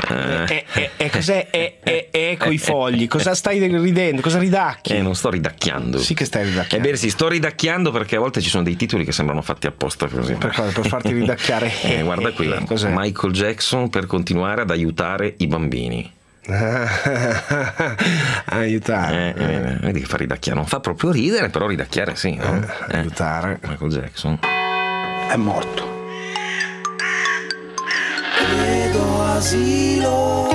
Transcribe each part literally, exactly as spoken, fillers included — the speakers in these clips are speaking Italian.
E eh, eh, eh, cos'è? E eh, eh, eh, coi fogli. Cosa stai ridendo? Cosa ridacchi? Eh, non sto ridacchiando. Sì che stai ridacchiando. Eh beh, sì, sto ridacchiando perché a volte ci sono dei titoli che sembrano fatti apposta così. Per, per farti ridacchiare. Eh, guarda qui, cos'è? Michael Jackson per continuare ad aiutare i bambini. Aiutare. Eh, eh, vedi che fa ridacchiare. Non fa proprio ridere, però ridacchiare sì. No? Eh, aiutare. Michael Jackson è morto. Chiedo asilo.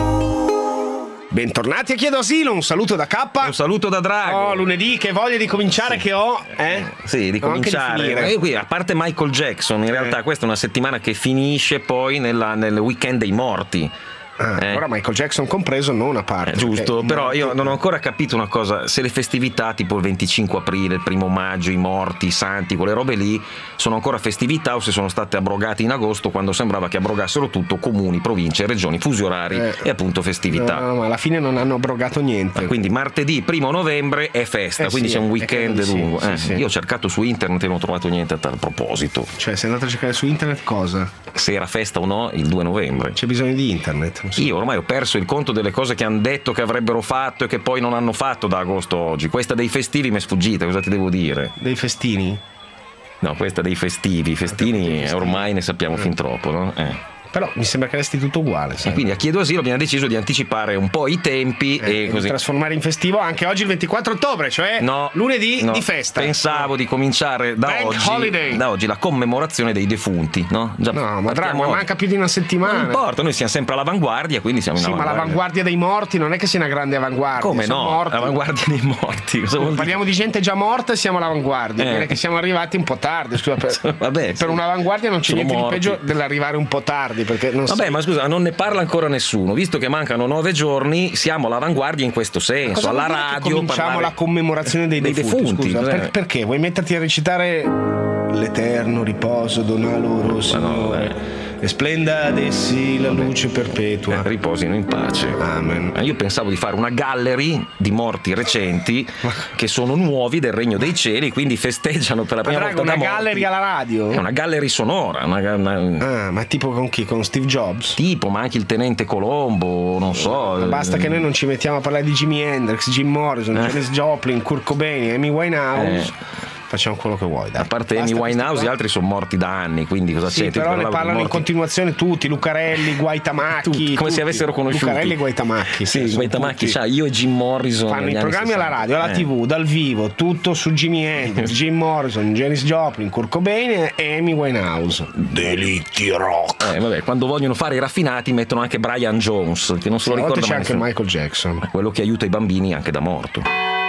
Bentornati a Chiedo Asilo, un saluto da K. Un saluto da Drago. Oh, lunedì, che voglia di cominciare che ho, eh? Sì, di No, anche cominciare. di finire. Eh, qui, a parte Michael Jackson, in realtà questa è una settimana che finisce poi nella, nel weekend dei morti. Ah, Eh. Ora Michael Jackson compreso, non una parte. Eh, giusto, perché- però io non ho ancora capito una cosa, se le festività tipo il venticinque aprile, il primo maggio, i morti, i santi, quelle robe lì sono ancora festività o se sono state abrogate in agosto quando sembrava che abrogassero tutto comuni, province, regioni, fusi orari Eh. e appunto festività. No, no, ma alla fine non hanno abrogato niente. Quindi martedì primo novembre è festa, Eh quindi sì, c'è un eh, weekend sì, lungo. sì, Eh, sì. Io ho cercato su internet e non ho trovato niente a tal proposito. Cioè, sei andato a cercare su internet cosa? Se era festa o no il due novembre. C'è bisogno di internet. Non so. Io ormai ho perso il conto delle cose che hanno detto che avrebbero fatto e che poi non hanno fatto da agosto a oggi. Questa dei festivi mi è sfuggita, cosa ti devo dire? Dei festini? No, questa dei festivi, i festini eh, ormai ne sappiamo fin troppo, no? Eh. Però mi sembra che resti tutto uguale. E sai? quindi a Chiedo Asilo abbiamo deciso di anticipare un po' i tempi Eh, e e così. di trasformare in festivo anche oggi il ventiquattro ottobre, cioè No, lunedì no. di festa. Pensavo di cominciare da Bank oggi, holiday. da oggi la commemorazione dei defunti, no? Già No, ma partiamo Drago, oggi. manca più di una settimana. Non importa, noi siamo sempre all'avanguardia, quindi siamo in Sì, ma avanguardia. l'avanguardia dei morti non è che sia una grande avanguardia. Come sono no? morti. L'avanguardia dei morti. Cosa vuol dire? Parliamo di gente già morta e siamo all'avanguardia. Eh. Direi che siamo arrivati un po' tardi. Scusa, per, Vabbè, per sì. un'avanguardia non c'è Sono niente morti. di peggio dell'arrivare un po' tardi. Perché non Vabbè, si- ma scusa, non ne parla ancora nessuno. Visto che mancano nove giorni, siamo all'avanguardia in questo senso. Cosa Alla vuol dire che radio cominciamo parlare la commemorazione dei, dei defunti, defunti, scusa, cos'è? per- perché vuoi metterti a recitare l'eterno riposo dona loro Signore e splenda ad essi la luce perpetua. Eh, riposino in pace. Amen. Eh, Io pensavo di fare una gallery di morti recenti che sono nuovi del regno dei cieli, quindi festeggiano per la Ma prima Drago, volta una da morti. gallery alla radio? È una gallery sonora, una- una- Ah, ma tipo con chi? Con Steve Jobs? tipo, ma anche il tenente Colombo, non so. Ma basta che noi non ci mettiamo a parlare di Jimi Hendrix, Jim Morrison, Eh. Janis Joplin, Kurt Cobain, Amy Winehouse. Eh. Facciamo quello che vuoi. Dai. A parte Amy Basta Winehouse, questi gli qua. altri sono morti da anni, quindi cosa Sì, c'è? però ne parlano in morti... continuazione tutti, Lucarelli, Guaitamacchi. Tutti, come se tutti. avessero conosciuti. Lucarelli e Guaitamacchi. Sì, sono Guaitamacchi, tutti. cioè io e Jim Morrison. Fanno negli i anni programmi alla sessanta. radio, alla Eh. tivù, dal vivo, tutto su Jimi Hendrix, Jim Morrison, Janis Joplin, Kurt Cobain e Amy Winehouse. Delitti rock. Eh, vabbè, quando vogliono fare i raffinati mettono anche Brian Jones, che non se lo A volte ricorda c'è mai anche nessuno. Michael Jackson. Quello che aiuta i bambini anche da morto.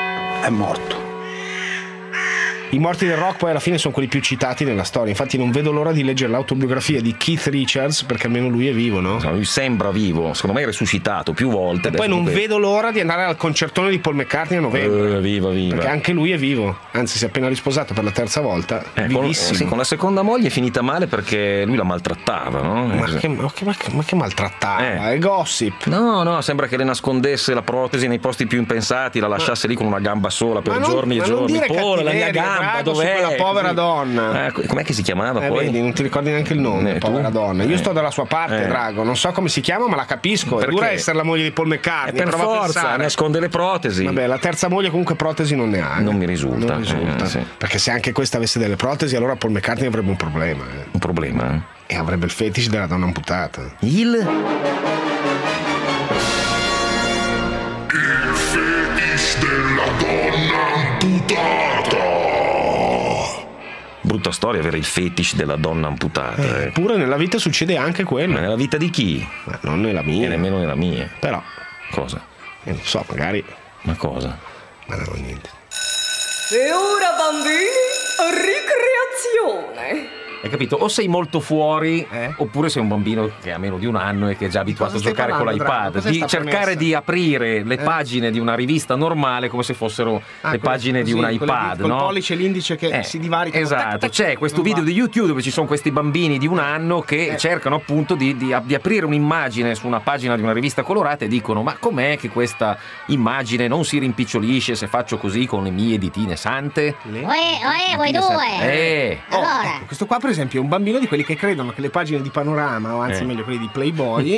È morto. I morti del rock poi alla fine sono quelli più citati nella storia. Infatti non vedo l'ora di leggere l'autobiografia di Keith Richards, perché almeno lui è vivo, no? No, lui sembra vivo, secondo me è risuscitato più volte. E poi adesso non che- vedo l'ora di andare al concertone di Paul McCartney a novembre. Eh, viva, viva. Perché anche lui è vivo, anzi si è appena risposato per la terza volta. Eh, con, Vivissimo. sì, con la seconda moglie è finita male perché lui la maltrattava, no? Ma Eh, che, ma che, ma che- ma che maltrattava, Eh. è gossip. No, no, sembra che le nascondesse la protesi nei posti più impensati, la lasciasse lì con una gamba sola per Ma non- giorni ma e non giorni. dire Paul, la mia cattiveria, gamba, Drago, su dov'è? quella povera Così. donna. Eh, com'è che si chiamava Eh, poi? vedi, non ti ricordi neanche il nome, Eh, tu? povera donna. Io Eh. sto dalla sua parte, Eh. Drago. Non so come si chiama, ma la capisco. È Perché? dura essere la moglie di Paul Eh, McCartney. per prova a forza, pensare. nasconde le protesi. Vabbè, la terza moglie comunque protesi non ne ha. eh. Non mi risulta. Non risulta. Eh, sì. Perché se anche questa avesse delle protesi, allora Paul McCartney avrebbe un problema. eh. Un problema. eh? E avrebbe il fetish della donna amputata. Il Fetish della donna amputata. brutta storia avere il fetish della donna amputata. eh. Eppure nella vita succede anche quello. Ma nella vita di chi? Ma non nella E mia. nemmeno nella mia. Però, Cosa? eh, non so, magari. Ma cosa? Ma no, niente. E ora bambini, ricreazione. Hai capito? O sei molto fuori, Eh? oppure sei un bambino che ha meno di un anno e che è già abituato a cosa stai giocare con parlando, Drago? l'iPad. Cos'è Di sta cercare premessa? di aprire le Eh? pagine di una rivista normale come se fossero Ah, le quelle- pagine di così, un quelle iPad, di- col no? pollice e l'indice che Eh, si divaricano. Esatto, Tac, tac, c'è questo non video va. di YouTube dove ci sono questi bambini di un anno che Eh. cercano appunto di, di- di aprire un'immagine su una pagina di una rivista colorata e dicono: ma com'è che questa immagine non si rimpicciolisce se faccio così con le mie ditine sante? Le- Oe, oe, voi due! Eh, Oh, Allora, ecco, questo qua per esempio è un bambino di quelli che credono che le pagine di Panorama, o anzi Eh. meglio quelli di Playboy,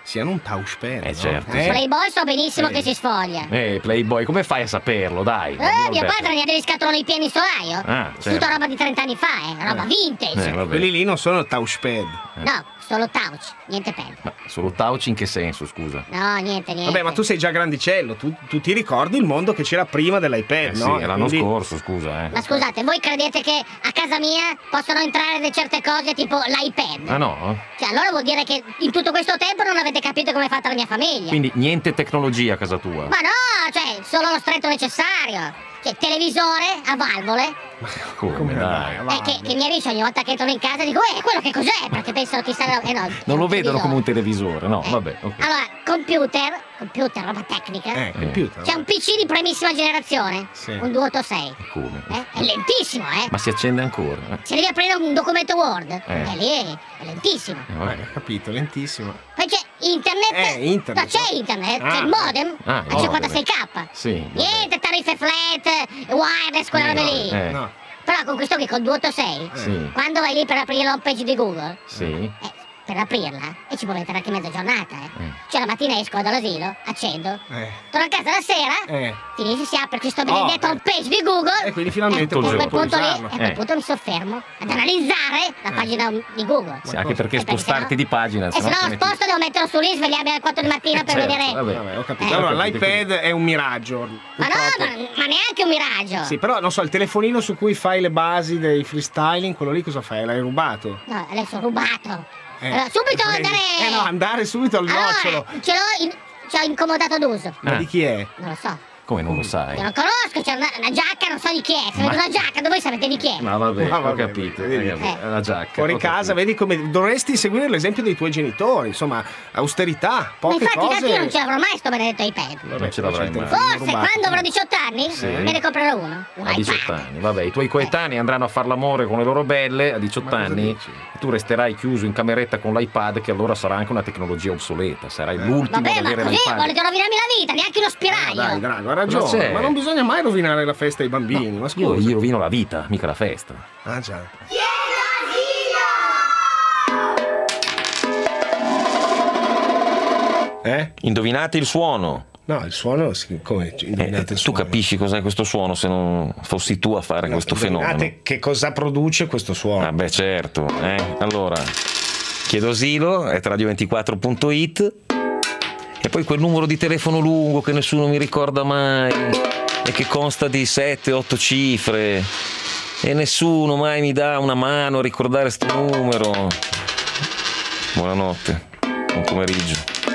siano un touchpad. Eh, no? certo. Eh? Playboy so benissimo Eh. che si sfoglia. Eh, Playboy, come fai a saperlo, dai? Eh, mio padre ne ha degli scatoloni pieni in solaio. Ah, certo. Tutta roba di trenta anni fa, eh. Roba vintage. Eh, vabbè. Quelli lì non sono touchpad. No, solo touch, niente pad. Ma solo touch in che senso, scusa? No, niente, niente. Vabbè, ma tu sei già grandicello, tu, tu ti ricordi il mondo che c'era prima dell'iPad, Eh sì, no? è l'anno Quindi- scorso, scusa, eh. Ma scusate, voi credete che a casa mia possono entrare de certe cose tipo l'iPad? Ah no? Cioè, allora vuol dire che in tutto questo tempo non avete capito come è fatta la mia famiglia. Quindi niente tecnologia a casa tua. Ma no, cioè, solo lo stretto necessario. Cioè, televisore a valvole. come, Come dai? dai? Eh, che, che i miei amici ogni volta che entrano in casa dico, eh, quello che cos'è? Perché pensano chissà. Eh no, Non lo è un vedono come un televisore. televisore, no? Eh. Vabbè, ok. Allora, computer, computer, roba tecnica. Eh, computer. C'è un P C di primissima generazione. Sì. Un dueotosei. Come? Eh? È lentissimo, eh. Ma si accende ancora? Eh? Se devi aprire un documento Word, Eh. è lì, è, è lentissimo. Eh, Eh, vabbè. ho capito, lentissimo. Poi c'è internet. Eh, internet. No, c'è internet, Ah. c'è il modem Ah, a il modem. cinquantasei K. Sì, vabbè. Niente tariffe flat, wireless, quella roba lì. Eh. No. Però con questo qui, col dueotosei, Sì. quando vai lì per aprire l'home page di Google, Sì. eh, per aprirla, e ci può mettere anche mezza giornata, eh. Eh. Cioè la mattina esco dall'asilo, accendo, Eh. torno a casa la sera, Eh. finisce, si apre questo Oh, benedetto eh. home page di Google. E quindi finalmente e a puoi quel punto lì, usarlo. a quel Eh. punto mi soffermo ad analizzare la pagina di Google. Sì, anche perché Eh, perché spostarti sennò- di pagina. E se no ti metti- sposto devo metterlo su lì, svegliarmi alle quattro di mattina per Certo, vedere. vabbè. Vabbè, ho capito. Eh. Allora, Ho capito, l'iPad è un miraggio. Ma no, purtroppo. ma, ma neanche un miraggio. Sì, però non so, il telefonino su cui fai le basi dei freestyling, quello lì cosa fai? L'hai rubato? No, adesso ho rubato. Eh. Allora, subito Eh, andare. Eh no, andare subito al nocciolo. Allora, ce l'ho in. Ce l'ho incomodato d'uso. Ma Ah. di chi è? Non lo so. Come non lo sai? Io non conosco, c'è una, una giacca, non so di chi è. Se vedo una giacca, voi sapete di chi è. Ma vabbè, Ma ho vabbè, capito. vedi. hai capito, Eh. È una giacca. Fuori ho casa, capito. vedi come dovresti seguire l'esempio dei tuoi genitori, insomma, austerità, Ma poche infatti cose. da io non ce l'avrò mai sto benedetto iPad. Vabbè, Non ce l'avrai c'è il mai. telefonino Forse rubato. quando avrò diciotto anni Sì. me ne comprerò uno. Un A diciotto iPad. anni, vabbè, i tuoi coetanei andranno a far l'amore con le loro belle a diciotto Ma cosa anni dici? e tu resterai chiuso in cameretta con l'iPad, che allora sarà anche una tecnologia obsoleta, sarai l'ultimo Vabbè, ad ma avere così l'iPad. volete rovinarmi la vita, neanche uno Ah, spiraglio. dai, Drago, ha Cosa ragione. c'è? Ma non bisogna mai rovinare la festa ai bambini, ma Io scusa. gli rovino la vita, mica la festa. Ah già. Eh? Indovinate il suono. No, il suono, sì, come Eh, indovinate il tu suono? capisci cos'è questo suono se non fossi tu a fare No, questo indovinate fenomeno? che cosa produce questo suono? Ah beh certo, eh. Allora, chiedo asilo, è radio ventiquattro punto it e poi quel numero di telefono lungo che nessuno mi ricorda mai e che consta di sette otto cifre e nessuno mai mi dà una mano a ricordare sto numero. Buonanotte, buon pomeriggio.